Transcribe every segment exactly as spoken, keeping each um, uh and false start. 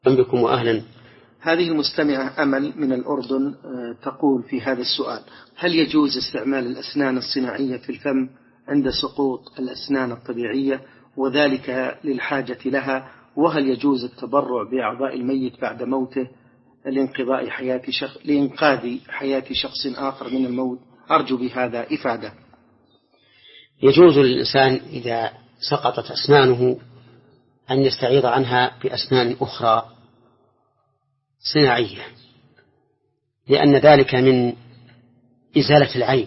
بكم وأهلا. هذه المستمعة أمل من الأردن تقول في هذا السؤال: هل يجوز استعمال الأسنان الصناعية في الفم عند سقوط الأسنان الطبيعية وذلك للحاجة لها؟ وهل يجوز التبرع بأعضاء الميت بعد موته لإنقاذ حياة شخص لإنقاذ حياة شخص آخر من الموت؟ أرجو بهذا إفادة. يجوز للإنسان إذا سقطت أسنانه أن يستعيض عنها بأسنان أخرى صناعية، لأن ذلك من إزالة العيب،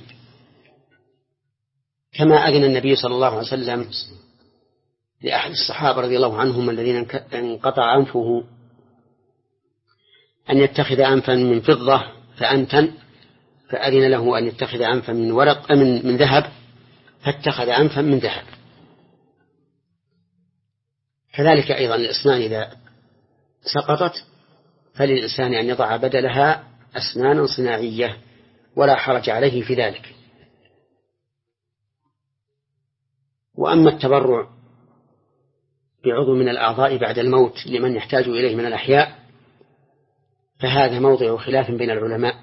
كما أذن النبي صلى الله عليه وسلم لأحد الصحابة رضي الله عنهم الذين انقطع أنفه أن يتخذ أنفا من فضة فأنتن، فأذن له أن يتخذ أنفا من ورق من, من ذهب فاتخذ أنفا من ذهب. كذلك أيضا الأسنان إذا سقطت فللإنسان أن يضع بدلها أسنانا صناعية ولا حرج عليه في ذلك. وأما التبرع بعضو من الأعضاء بعد الموت لمن يحتاج إليه من الأحياء فهذا موضع خلاف بين العلماء،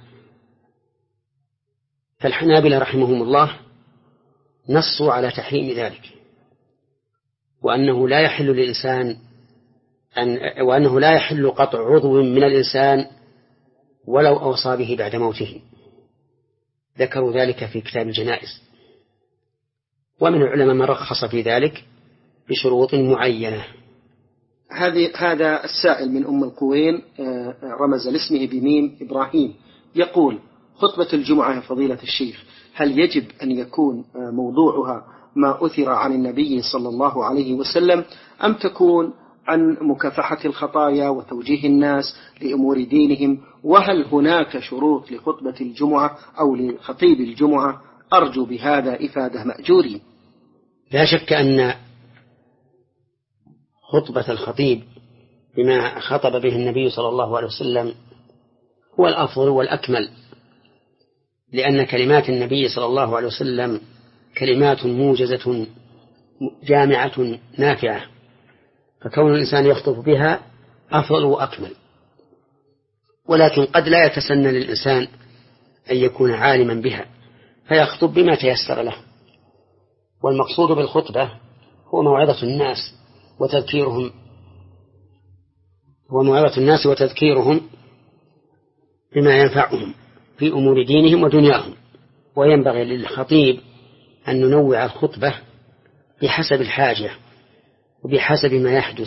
فالحنابلة رحمهم الله نصوا على تحريم ذلك، وأنه لا يحل للإنسان أن وأنه لا يحل قطع عضو من الإنسان ولو أوصى به بعد موته. ذكروا ذلك في كتاب الجنائز، ومن العلماء من رخص في ذلك بشروط معينة. هذا السائل من أم القوين رمز لاسمه بميم إبراهيم يقول: خطبة الجمعة يا فضيلة الشيخ، هل يجب أن يكون موضوعها ما أثر عن النبي صلى الله عليه وسلم أم تكون عن مكافحة الخطايا وتوجيه الناس لأمور دينهم؟ وهل هناك شروط لخطبة الجمعة أو لخطيب الجمعة؟ أرجو بهذا إفادة مأجورين. لا شك أن خطبة الخطيب بما خطب به النبي صلى الله عليه وسلم هو الأفضل والأكمل، لأن كلمات النبي صلى الله عليه وسلم كلمات موجزة جامعة نافعة، فكون الإنسان يخطب بها أفضل وأكمل. ولكن قد لا يتسنى للإنسان أن يكون عالما بها فيخطب بما تيسر له، والمقصود بالخطبة هو موعظة الناس وتذكيرهم وموعظة الناس وتذكيرهم بما ينفعهم في أمور دينهم ودنياهم. وينبغي للخطيب أن ننوع الخطبة بحسب الحاجة وبحسب ما يحدث.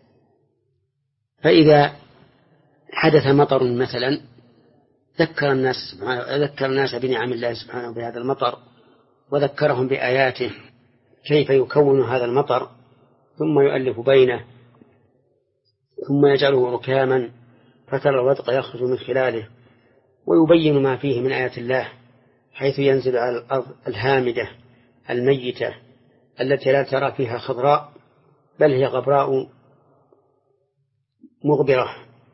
فإذا حدث مطر مثلا ذكر الناس ذكر الناس بنعم الله سبحانه بهذا المطر، وذكرهم بآياته كيف يكون هذا المطر، ثم يؤلف بينه، ثم يجعله ركاما فترى الودق يخرج من خلاله، ويبين ما فيه من آيات الله، حيث ينزل على الأرض الهامدة الميتة التي لا ترى فيها خضراء بل هي غبراء مغبرة،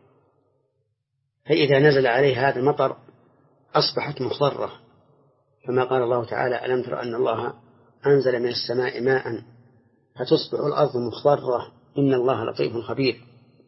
فإذا نزل عليه هذا المطر أصبحت مخضرة، كما قال الله تعالى: ألم تر أن الله أنزل من السماء ماء فتصبح الأرض مخضرة إن الله لطيف خبير.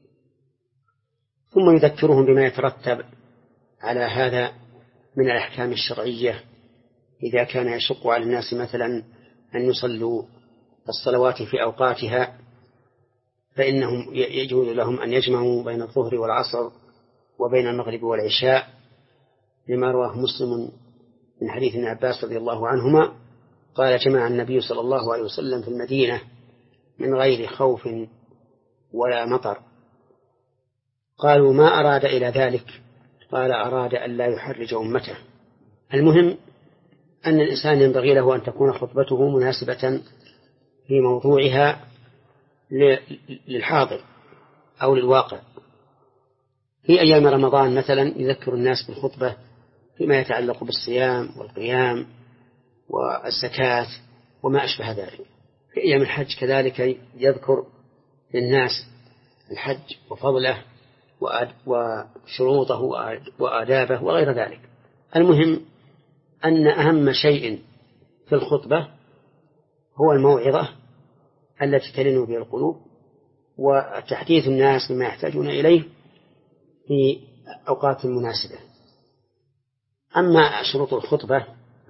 ثم يذكرهم بما يترتب على هذا من الأحكام الشرعية، إذا كان يشق على الناس مثلا أن يصلوا الصلوات في أوقاتها فإنهم يجوز لهم أن يجمعوا بين الظهر والعصر وبين المغرب والعشاء، لما رواه مسلم من حديث ابن عباس رضي الله عنهما قال: جمع النبي صلى الله عليه وسلم في المدينة من غير خوف ولا مطر. قالوا: ما أراد إلى ذلك؟ قال: أراد أن لا يحرج أمته. المهم أن الإنسان ينبغي له أن تكون خطبته مناسبة في موضوعها للحاضر أو للواقع. في أيام رمضان مثلا يذكر الناس بالخطبة فيما يتعلق بالصيام والقيام والزكاة وما أشبه ذلك. في أيام الحج كذلك يذكر للناس الحج وفضله وشروطه وآدابه وغير ذلك. المهم أن أهم شيء في الخطبة هو الموعظة التي تلين بها القلوب وتحديث الناس بما يحتاجون إليه في أوقات مناسبة. أما شروط الخطبة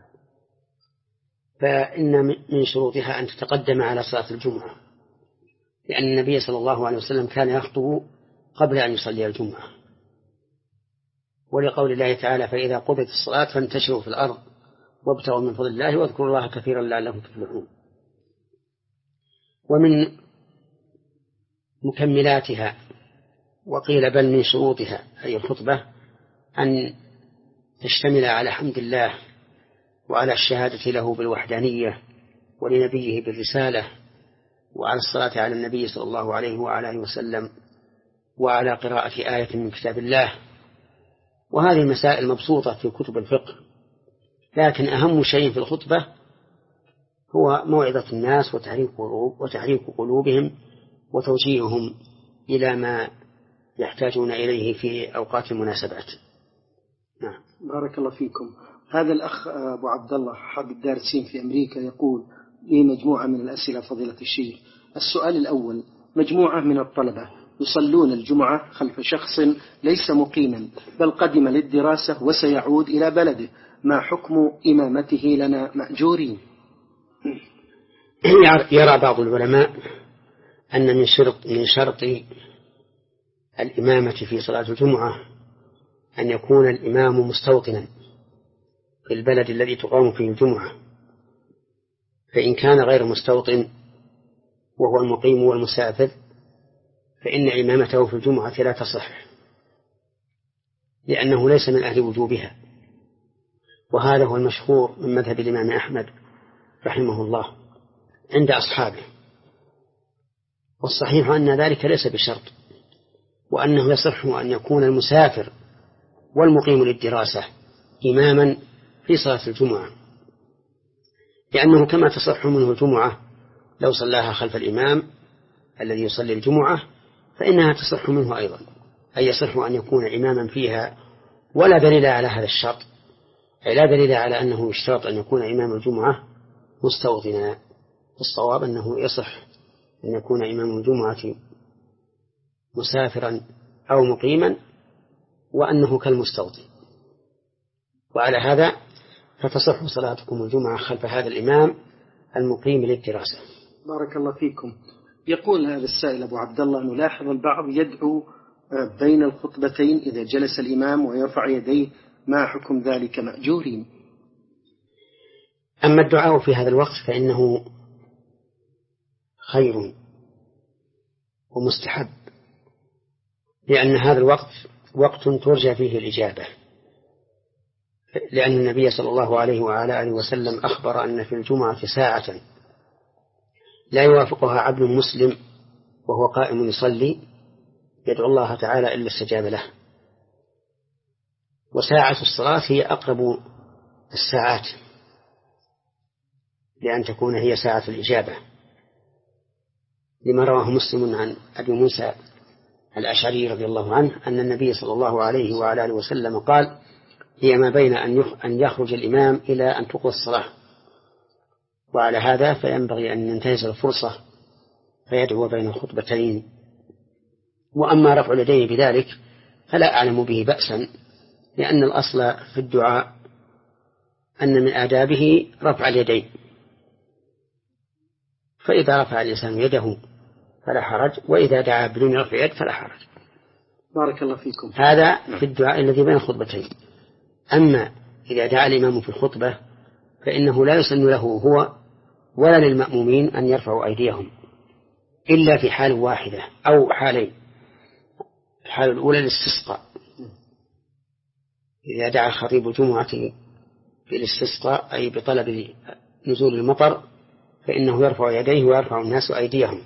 فإن من شروطها أن تتقدم على صلاة الجمعة، لأن النبي صلى الله عليه وسلم كان يخطب قبل أن يصلي الجمعة، ولقول الله تعالى فإذا قضت الصلاة فانتشروا في الأرض وابتغوا من فضل الله واذكروا الله كثيرا لعلكم تفلحون. ومن مكملاتها وقيل بل من شروطها أي الخطبة أن تشتمل على حمد الله وعلى الشهادة له بالوحدانية ولنبيه بالرسالة وعلى الصلاة على النبي صلى الله عليه وعلى آله وسلم وعلى قراءة آية من كتاب الله. وهذه المسائل مبسوطة في كتب الفقه، لكن أهم شيء في الخطبة هو موعظة الناس وتحريك قلوبهم وتوجيههم إلى ما يحتاجون إليه في أوقات المناسبات. نعم. بارك الله فيكم. هذا الأخ أبو عبد الله حق الدارسين في أمريكا يقول لي مجموعة من الأسئلة فضيلة الشيخ. السؤال الأول: مجموعة من الطلبة يصلون الجمعة خلف شخص ليس مقيما بل قدم للدراسة وسيعود إلى بلده، ما حكم إمامته لنا مأجورين؟ يرى بعض العلماء أن من شرط, من شرط الإمامة في صلاة الجمعة أن يكون الإمام مستوطنا في البلد الذي تقام فيه الجمعة، فإن كان غير مستوطن وهو المقيم والمسافر فإن إمامته في الجمعة لا تصح، لأنه ليس من أهل وجوبها، وهذا هو المشهور من مذهب الإمام أحمد رحمه الله عند أصحابه. والصحيح أن ذلك ليس بشرط، وأنه يصح أن يكون المسافر والمقيم للدراسة إماما في صلاة الجمعة، لأنه كما تصح منه الجمعة لو صلاها خلف الإمام الذي يصلي الجمعة فإنها تصح منه أيضا، أي يصح أن يكون إماما فيها، ولا دليل على هذا الشرط، أي لا دليل على أنه يشترط أن يكون إمام الجمعة مستوطنا. الصواب أنه يصح أن يكون إمام الجمعة مسافرا أو مقيما وأنه كالمستوطن، وعلى هذا فتصح صلاتكم الجمعة خلف هذا الإمام المقيم للدراسة. بارك الله فيكم. يقول هذا السائل أبو عبد الله: نلاحظ البعض يدعو بين الخطبتين إذا جلس الإمام ويرفع يديه، ما حكم ذلك مأجورين؟ أما الدعاء في هذا الوقت فإنه خير ومستحب، لأن هذا الوقت وقت ترجى فيه الإجابة، لأن النبي صلى الله عليه وعلى آله وسلم أخبر أن في الجمعة ساعة لا يوافقها عبد مسلم وهو قائم يصلي يدعو الله تعالى إلا استجاب له. وساعة الصلاة هي أقرب الساعات لأن تكون هي ساعة الإجابة، لما رواه مسلم عن أبي موسى الأشعري رضي الله عنه أن النبي صلى الله عليه وعلى آله وسلم قال: هي ما بين أن يخرج الإمام إلى أن تقضى الصلاة. وعلى هذا فينبغي أن ينتهز الفرصة فيدعو بين الخطبتين. وأما رفع اليدين بذلك فلا أعلم به بأسا، لأن الأصل في الدعاء أن من آدابه رفع اليدين، فإذا رفع الإنسان يده فلا حرج، وإذا دعا بدون رفع يد فلا حرج. بارك الله فيكم. هذا في الدعاء الذي بين الخطبتين. أما إذا دعا الإمام في الخطبة فإنه لا يسن له هو ولا للمأمومين أن يرفعوا أيديهم إلا في حال واحدة أو حالين. الحالة الأولى الاستسقاء، إذا دعا خطيب الجمعة بالاستسقاء أي بطلب نزول المطر فإنه يرفع يديه ويرفع الناس أيديهم.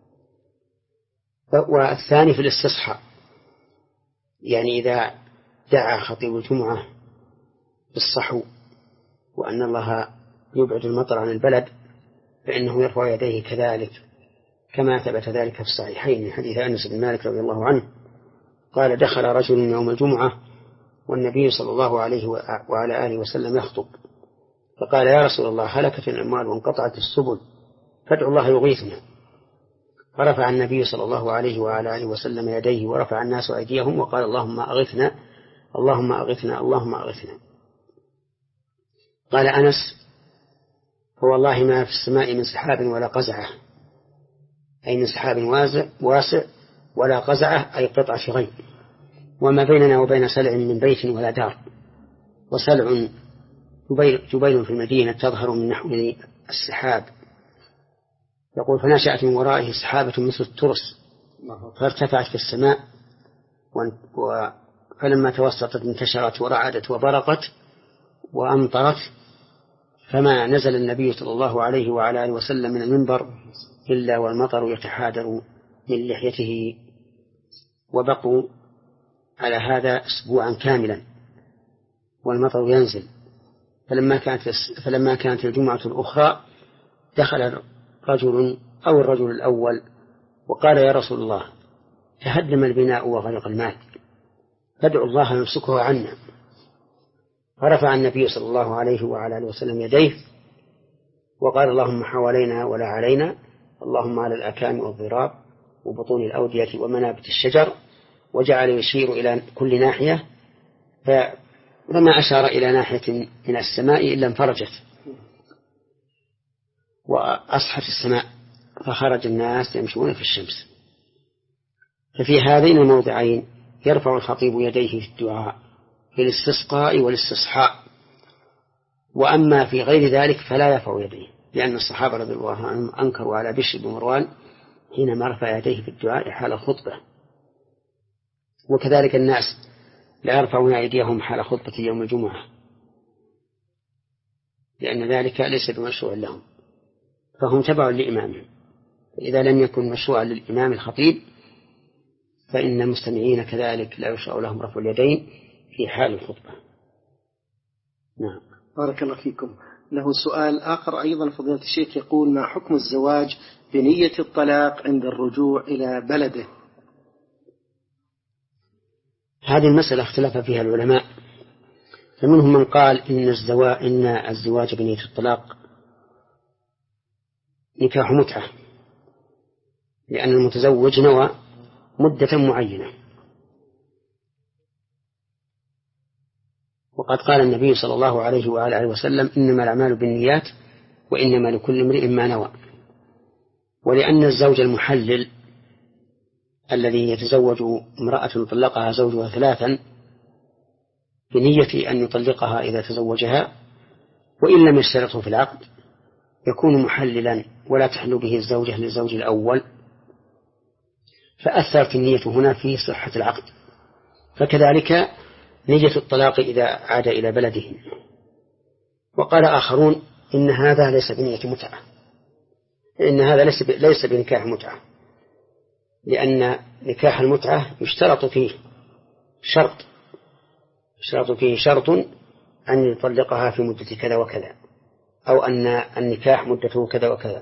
والثاني في الاستصحاء، يعني إذا دعا خطيب الجمعة بالصحو وأن الله يبعد المطر عن البلد فإنه يرفع يديه كذلك، كما ثبت ذلك في الصحيحين من حديث أنس بن مالك رضي الله عنه قال: دخل رجل يوم الجمعة والنبي صلى الله عليه وعلى آله وسلم يخطب، فقال: يا رسول الله، هلكت الأموال وانقطعت السبل فادعوا الله يغيثنا. فرفع النبي صلى الله عليه وعلى آله وسلم يديه ورفع الناس أيديهم وقال اللهم أغثنا اللهم أغثنا اللهم أغثنا. قال أنس فوالله ما في السماء من سحاب ولا قزعة، أي من سحاب واسع ولا قزعة أي قطعة غيم، وما بيننا وبين سلع من بيت ولا دار، وسلع جبيل في المدينة تظهر من نحو السحاب. يقول فنشأت من ورائه سحابة مثل الترس فارتفعت في السماء، فلما توسطت انتشرت ورعدت وبرقت وأمطرت، فما نزل النبي صلى الله عليه وعلى آله وسلم من المنبر إلا والمطر يتحادر من لحيته. وبقوا على هذا أسبوعا كاملا والمطر ينزل. فلما كانت فلما كانت الجمعة الأخرى دخل رجل أو الرجل الأول وقال يا رسول الله تهدم البناء وغرق المال فادعوا الله يمسكه عنا. فرفع النبي صلى الله عليه وعلى آله وسلم يديه وقال اللهم حوالينا ولا علينا، اللهم على الأكام والضراب وبطون الأودية ومنابت الشجر، وجعل يشير إلى كل ناحية، فما أشار إلى ناحية من السماء إلا انفرجت وأصحت السماء، فخرج الناس يمشون في الشمس. ففي هذين الموضعين يرفع الخطيب يديه في الدعاء في الاستسقاء والاستصحاء، وأما في غير ذلك فلا يرفع يديه، لأن الصحابة رضي الله عنهم أنكروا على بشر بن مروان حينما رفع يديه في الدعاء حال الخطبة. وكذلك الناس لا يرفعون أيديهم حال خطبة يوم الجمعة، لأن ذلك ليس بمشروع لهم، فهم تبع لإمامهم. إذا لم يكن مشروعا للإمام الخطيب فإن المستمعين كذلك لا يشرع لهم رفع اليدين في حال الخطبة. نعم. بارك الله فيكم. له سؤال آخر أيضا فضيلة الشيخ، يقول ما حكم الزواج بنية الطلاق عند الرجوع إلى بلده؟ هذه المسألة اختلف فيها العلماء، فمنهم من قال إن الزواج, إن الزواج بنية الطلاق نكاح متعة، لأن المتزوج نوى مدة معينة، وقد قال النبي صلى الله عليه وعلى آله وسلم إنما الأعمال بالنيات وإنما لكل امرئ ما نوى. ولأن الزوج المحلل الذي يتزوج امرأة طلقها زوجها ثلاثا بنية أن يطلقها إذا تزوجها وإن لم يشترطه في العقد يكون محللا ولا تحل به الزوجة للزوج الأول، فأثرت النية هنا في صحة العقد. فكذلك نية الطلاق إذا عاد إلى بلده. وقال آخرون إن هذا ليس بنية متعة، إن هذا ليس ليس بنكاح متعة، لأن نكاح المتعة يشترط فيه شرط يشترط فيه شرط أن يطلقها في مدة كذا وكذا، أو أن النكاح مدته كذا وكذا،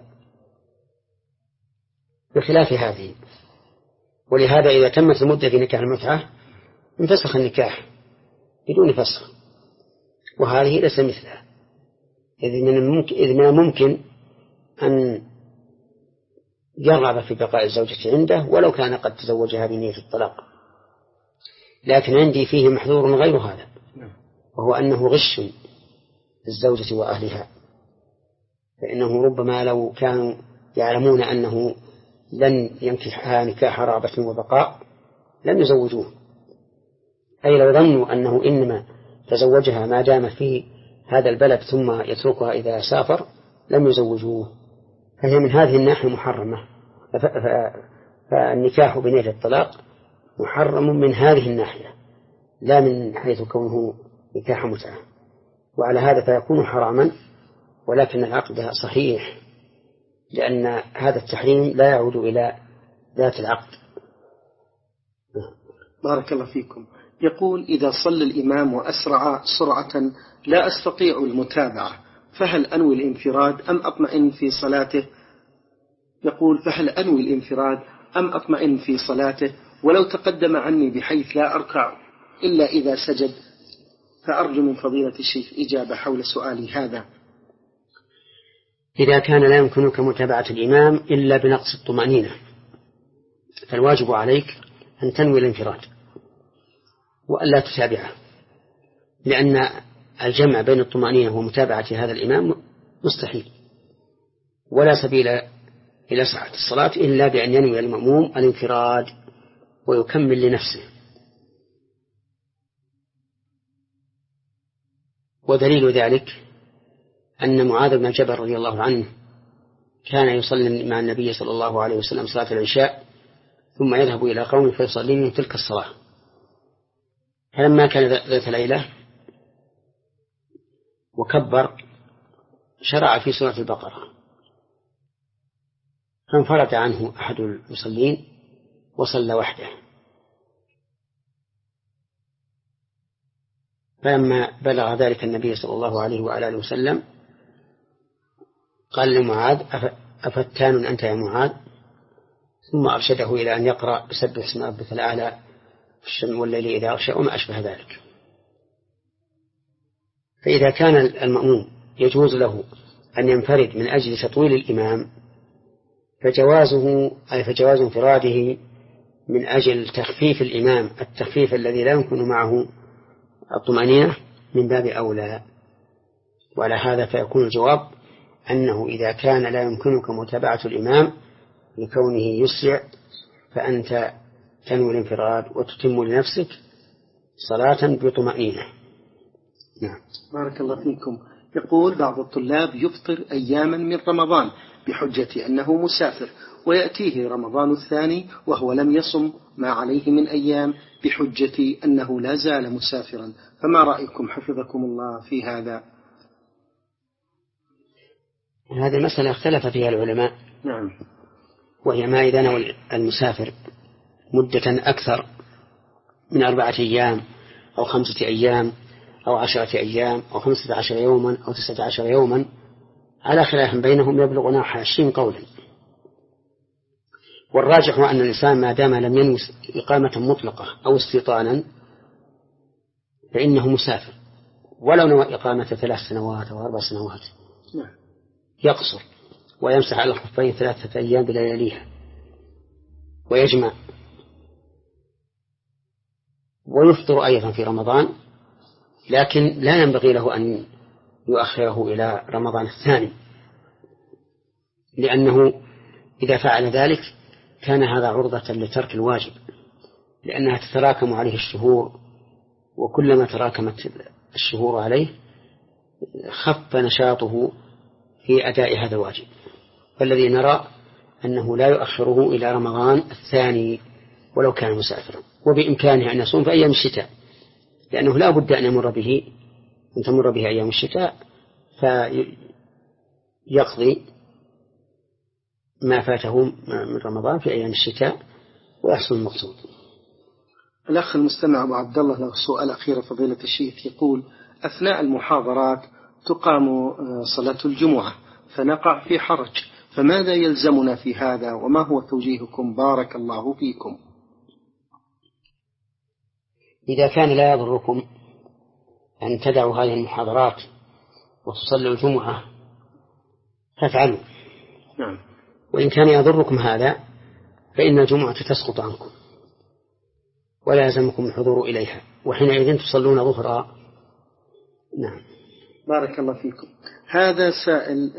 بخلاف هذه. ولهذا إذا تمت المدة في نكاح المتعة انفسخ النكاح بدون فسخ، وهذه ليس مثلها، إذ من الممكن, إذ من الممكن أن يرغب في بقاء الزوجة عنده ولو كان قد تزوجها بنية الطلاق. لكن عندي فيه محذور غير هذا، وهو أنه غش للزوجة وأهلها، فإنه ربما لو كانوا يعلمون أنه لن ينكحها نكاح رغبة وبقاء لم يزوجوه، أي لو ظنوا أنه إنما تزوجها ما دام في هذا البلد ثم يتركها إذا سافر لم يزوجوه. فهي من هذه الناحية محرمة، فالنكاح بنية الطلاق محرم من هذه الناحية لا من حيث كونه نكاح متعة، وعلى هذا فيكون حراما، ولكن العقد صحيح لأن هذا التحريم لا يعود إلى ذات العقد. بارك الله فيكم. يقول إذا صلى الإمام وأسرع سرعة لا أستطيع المتابعة فهل أنوي الانفراد أم أطمئن في صلاته؟ يقول فهل أنوي الانفراد أم أطمئن في صلاته، ولو تقدم عني بحيث لا أركع إلا إذا سجد، فأرجو من فضيلة الشيخ إجابة حول سؤالي هذا. إذا كان لا يمكنك متابعة الإمام إلا بنقص الطمأنينة فالواجب عليك أن تنوي الانفراد وألا تتابعه، لأن الجمع بين الطمأنينة ومتابعة هذا الإمام مستحيل، ولا سبيل إلى صحة الصلاة إلا بأن ينوي المأموم الانفراد ويكمل لنفسه. ودليل ذلك أن معاذ بن جبل رضي الله عنه كان يصلي مع النبي صلى الله عليه وسلم صلاة العشاء ثم يذهب إلى قوم فيصلي من تلك الصلاة، فلما كان ذات ليلة وكبر شرع في سورة البقرة، فانفرد عنه أحد المصلين وصلى وحده، فلما بلغ ذلك النبي صلى الله عليه وآله وسلم قال لمعاذ: أفتان أنت يا معاذ؟ ثم أرشده إلى أن يقرأ بسبح اسم ربك الأعلى في الشمس والليل إذا أغشى وما أشبه ذلك. فإذا كان المأموم يجوز له أن ينفرد من أجل تطويل الإمام فجوازه أي فجواز انفراده من أجل تخفيف الإمام التخفيف الذي لا يمكن معه الطمأنينة من باب أولى. وعلى هذا فيكون الجواب أنه إذا كان لا يمكنك متابعة الإمام لكونه يسرع فأنت تنوي الانفراد وتتم لنفسك صلاة بطمأنينة. نعم. بارك الله فيكم. يقول بعض الطلاب يفطر أياما من رمضان بحجة أنه مسافر، ويأتيه رمضان الثاني وهو لم يصم ما عليه من أيام بحجة أنه لا زال مسافرا، فما رأيكم حفظكم الله في هذا؟ هذه المسألة اختلف فيها العلماء. نعم. وهي ما إذا نوى المسافر مدة أكثر من أربعة أيام أو خمسة أيام أو عشرة أيام أو خمسة عشر يوما أو تسعة عشر يوما على خلاف بينهم يبلغ نحو عشرين قولا. والراجح أن الإنسان ما دام لم ينوي إقامة مطلقة أو استيطانا فإنه مسافر، ولو نوى إقامة ثلاث سنوات أو أربع سنوات يقصر ويمسح على الخفين ثلاثة أيام بلياليها ويجمع، ويفطر أيضا في رمضان، لكن لا ينبغي له أن يؤخره إلى رمضان الثاني، لأنه إذا فعل ذلك كان هذا عرضة لترك الواجب، لأنها تتراكم عليه الشهور، وكلما تراكمت الشهور عليه خف نشاطه في أداء هذا الواجب. فالذي نرى أنه لا يؤخره إلى رمضان الثاني ولو كان مسافرا، وبإمكانه أن يصوم في أيام الشتاء، لأنه لا بد أن يمر به أن تمر به أيام الشتاء فيقضي ما فاته من رمضان في أيام الشتاء ويحصل المقصود. الأخ المستمع أبو عبد الله له سؤال أخير فضيلة الشيخ، يقول: أثناء المحاضرات تقام صلاة الجمعة فنقع في حرج، فماذا يلزمنا في هذا وما هو توجيهكم بارك الله فيكم؟ إذا كان لا يضركم أن تدعوا هذه المحاضرات وتصلوا الجمعة فافعلوا. نعم. وإن كان يضركم هذا فإن الجمعة تسقط عنكم ولا يلزمكم الحضور إليها، وحينئذ تصلون ظهرا. نعم. بارك الله فيكم. هذا سائل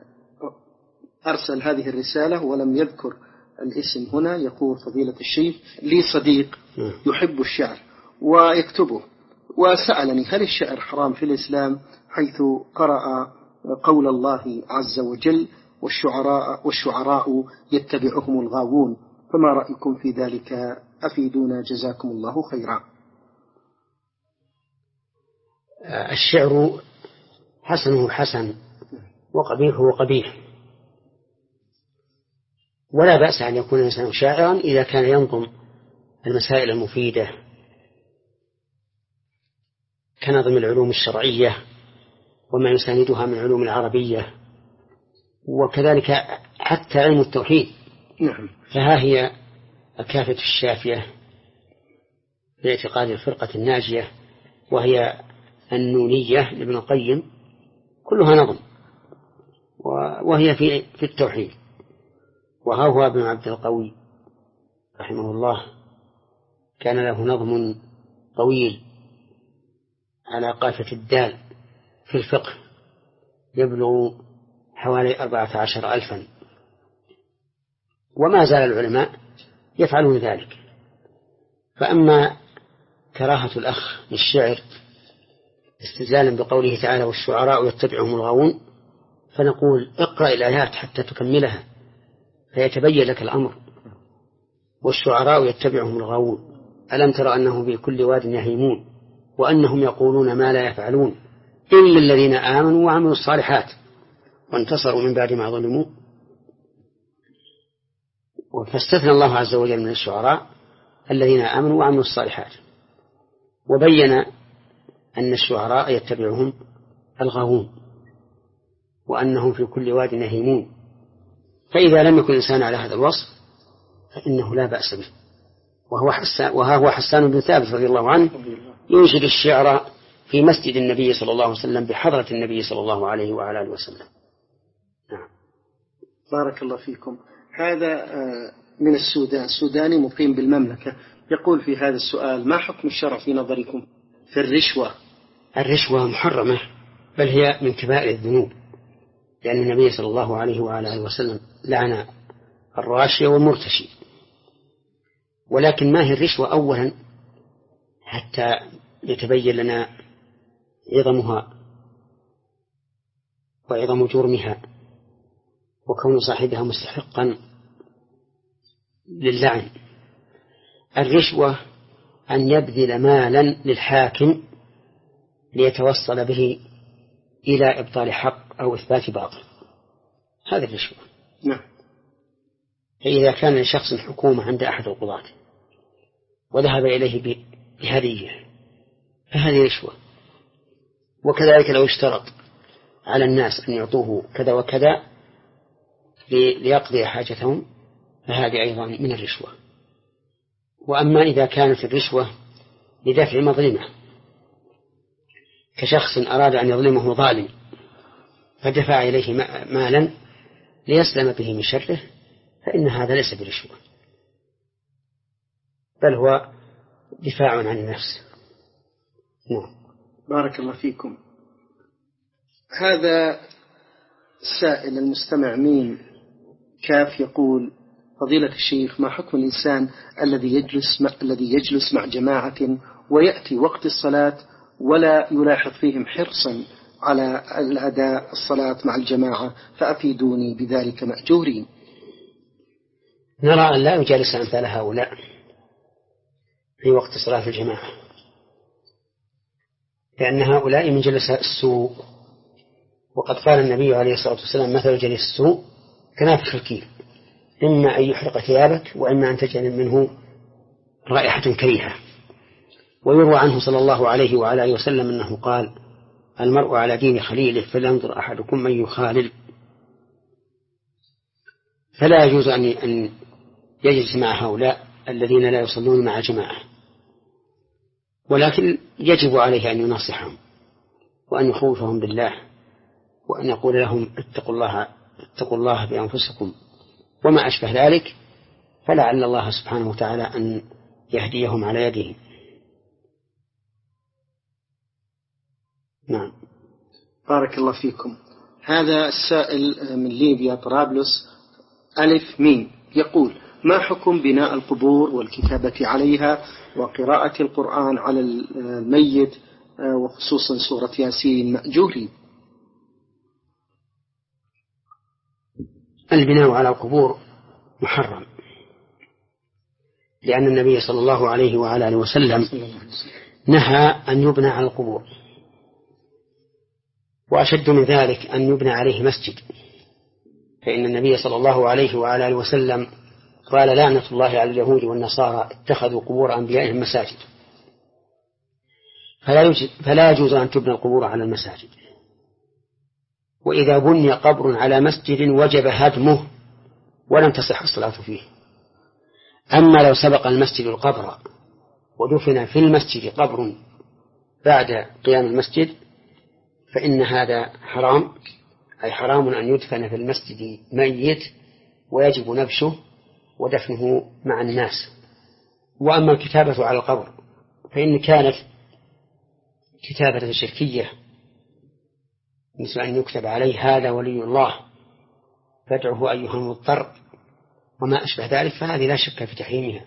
أرسل هذه الرسالة ولم يذكر الاسم هنا، يقول: فضيلة الشيخ، لي صديق يحب الشعر ويكتبه، وسألني هل الشعر حرام في الإسلام، حيث قرأ قول الله عز وجل: والشعراء, والشعراء يتبعهم الغاوون، فما رأيكم في ذلك؟ أفيدونا جزاكم الله خيرا. الشعر حسنه حسن وقبيحه قبيح، ولا بأس أن يكون الإنسان شاعرا إذا كان ينظم المسائل المفيدة كنظم العلوم الشرعية وما يساندها من علوم العربية، وكذلك حتى علم التوحيد. نعم. فها هي الكافة الشافية لاعتقاد الفرقة الناجية، وهي النونية لابن القيم، كلها نظم وهي في في التوحيد. وها هو ابن عبد القوي رحمه الله كان له نظم طويل على قافة الدال في الفقه يبلغ حوالي أربعة عشر ألفا، وما زال العلماء يفعلون ذلك. فأما كراهة الأخ للشعر استدلالا بقوله تعالى والشعراء يتبعهم الغاوون، فنقول اقرأ الآيات حتى تكملها فيتبين لك الأمر. والشعراء يتبعهم الغاوون، ألم تر أنهم في كل واد يهيمون وأنهم يقولون ما لا يفعلون إلا الذين آمنوا وعملوا الصالحات وانتصروا من بعد ما ظلموا. فاستثنى الله عز وجل من الشعراء الذين آمنوا وعملوا الصالحات، وبين أن الشعراء يتبعهم الغاوون وأنهم في كل واد يهيمون. فإذا لم يكن الإنسان على هذا الوصف فإنه لا بأس به. وهو حسان, وها هو حسان بن ثابت رضي الله عنه ينشد الشعر في مسجد النبي صلى الله عليه وسلم بحضرة النبي صلى الله عليه وعلى آله وسلم. نعم. بارك الله فيكم. هذا من السودان، سوداني مقيم بالمملكة، يقول في هذا السؤال: ما حكم الشرع في نظركم في الرشوة؟ الرشوة محرمة، بل هي من كبائر الذنوب، لأن النبي صلى الله عليه وعلى آله وسلم لعن الراشي والمرتشي. ولكن ما هي الرشوة أولا حتى يتبين لنا عظمها وعظم جرمها وكون صاحبها مستحقا للعن. الرشوة أن يبذل مالا للحاكم ليتوصل به إلى إبطال حق أو إثبات باطل، هذا الرشوة. نعم. فإذا كان لشخص حكومة عند أحد القضاة وذهب إليه بهدية فهذه رشوة. وكذلك لو اشترط على الناس أن يعطوه كذا وكذا ليقضي حاجتهم فهذه أيضا من الرشوة. وأما إذا كانت الرشوة لدفع مظلمة، كشخص أراد أن يظلمه ظالم فدفع إليه مالا ليسلم به من شره، فإن هذا ليس برشوة، بل هو دفاع عن النفس. نعم. بارك الله فيكم. هذا السائل المستمع مين كاف يقول: فضيلة الشيخ، ما حكم الإنسان الذي يجلس مع الذي يجلس مع جماعة ويأتي وقت الصلاة ولا يلاحظ فيهم حرصا على الأداء الصلاة مع الجماعة، فأفيدوني بذلك مأجورين؟ نرى أن لا يجالس أمثال هؤلاء في وقت صلاة الجماعة، لأن هؤلاء من جلساء السوء، وقد قال النبي عليه الصلاة والسلام: مثل جليس السوء كنافخ الكير، إما أن يحرق ثيابك وإما أن تجد منه رائحة كريهة. ويروى عنه صلى الله عليه وعلى آله وسلم أنه قال: المرء على دين خليله فلينظر أحدكم من يخالل. فلا يجوز أن يجلس مع هؤلاء الذين لا يصلون مع جماعة، ولكن يجب عليه أن ينصحهم وأن يخوفهم بالله وأن يقول لهم: اتقوا الله اتقوا الله بأنفسكم وما أشبه ذلك، فلعل الله سبحانه وتعالى أن يهديهم على يده. نعم. بارك الله فيكم. هذا السائل من ليبيا طرابلس ألف ميم يقول: ما حكم بناء القبور والكتابة عليها وقراءة القرآن على الميت وخصوصا سورة ياسين مأجورين؟ البناء على القبور محرم، لأن النبي صلى الله عليه وعلى آله وسلم نهى أن يبنى على القبور، وأشد من ذلك أن يبنى عليه مسجد، فإن النبي صلى الله عليه وعلى آله وسلم قال: لعنة الله على اليهود والنصارى اتخذوا قبور أنبيائهم مساجد. فلا, فلا يجوز أن تبنى القبور على المساجد. وإذا بني قبر على مسجد وجب هدمه ولم تصح الصلاة فيه. أما لو سبق المسجد القبر ودفن في المسجد قبر بعد قيام المسجد فإن هذا حرام، أي حرام أن يدفن في المسجد ميت ويجب نبشه ودفنه مع الناس. وأما الكتابة على القبر فإن كانت كتابة شركية مثل أن يكتب عليه هذا ولي الله فادعه أيها المضطر وما أشبه ذلك، فهذه لا شك في تحريمها.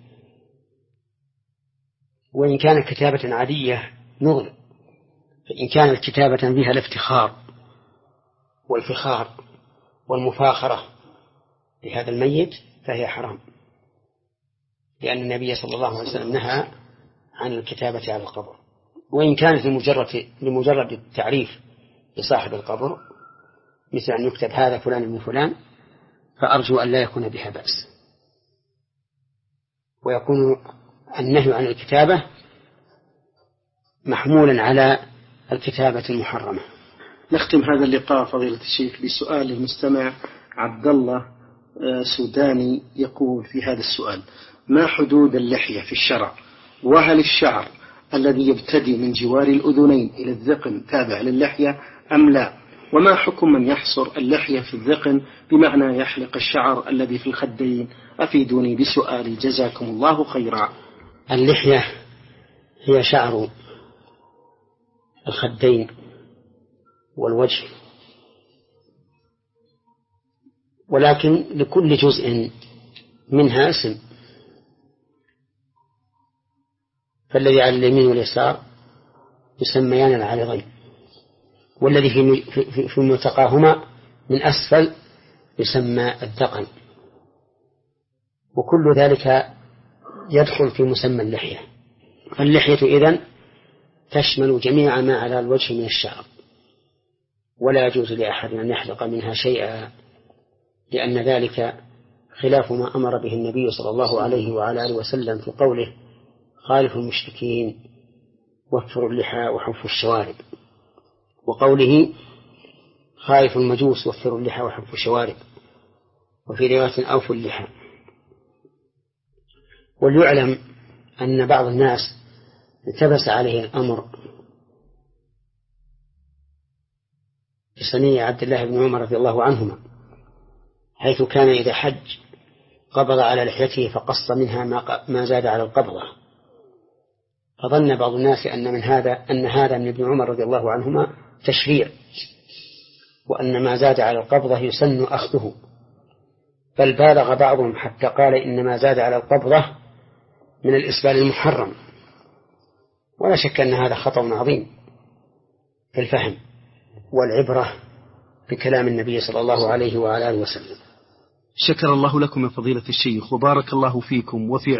وإن كانت كتابة عادية نظر، فإن كانت كتابة بها الافتخار والفخار والمفاخرة لهذا الميت فهي حرام، لأن النبي صلى الله عليه وسلم نهى عن الكتابة على القبر. وإن كانت لمجرد, لمجرد التعريف لصاحب القبر مثل أن يكتب هذا فلان من فلان، فأرجو أن لا يكون بها بأس، ويكون النهي عن الكتابة محمولا على الكتابة المحرمة. نختم هذا اللقاء فضيلة الشيخ بسؤال المستمع عبد الله سوداني، يقول في هذا السؤال: ما حدود اللحية في الشرع؟ وهل الشعر الذي يبتدي من جوار الأذنين إلى الذقن تابع للحية أم لا؟ وما حكم من يحصر اللحية في الذقن بمعنى يحلق الشعر الذي في الخدين؟ أفيدوني بسؤالي جزاكم الله خيرا. اللحية هي شعر الخدين والوجه، ولكن لكل جزء منها اسم، فالذي على اليمين واليسار يسميان العارضين، والذي في في في ملتقاهما من أسفل يسمى الذقن، وكل ذلك يدخل في مسمى اللحية. فاللحية إذن تشمل جميع ما على الوجه من الشعر، ولا يجوز لأحد أن يحلق منها شيئا، لأن ذلك خلاف ما أمر به النبي صلى الله عليه وعلى آله وسلم في قوله: خالف المشركين وفروا اللحى وحفوا الشوارب، وقوله: خالف المجوس وفروا اللحى وحفوا الشوارب، وفي رواية: أوفوا اللحى. وليعلم أن بعض الناس التبس عليه الأمر بصنيع عبد الله بن عمر رضي الله عنهما، حيث كان إذا حج قبض على لحيته فقص منها ما زاد على القبضة، فظن بعض الناس أن من هذا أن هذا من ابن عمر رضي الله عنهما تشريع، وأن ما زاد على القبضة يسن أخذه، بل بالغ بعضهم حتى قال إن ما زاد على القبضة من الإسبال المحرم. ولا شك أن هذا خطأ عظيم في الفهم، والعبرة بكلام النبي صلى الله عليه وعلى آله وسلم. شكر الله لكم يا فضيلة الشيخ، وبارك الله فيكم وفي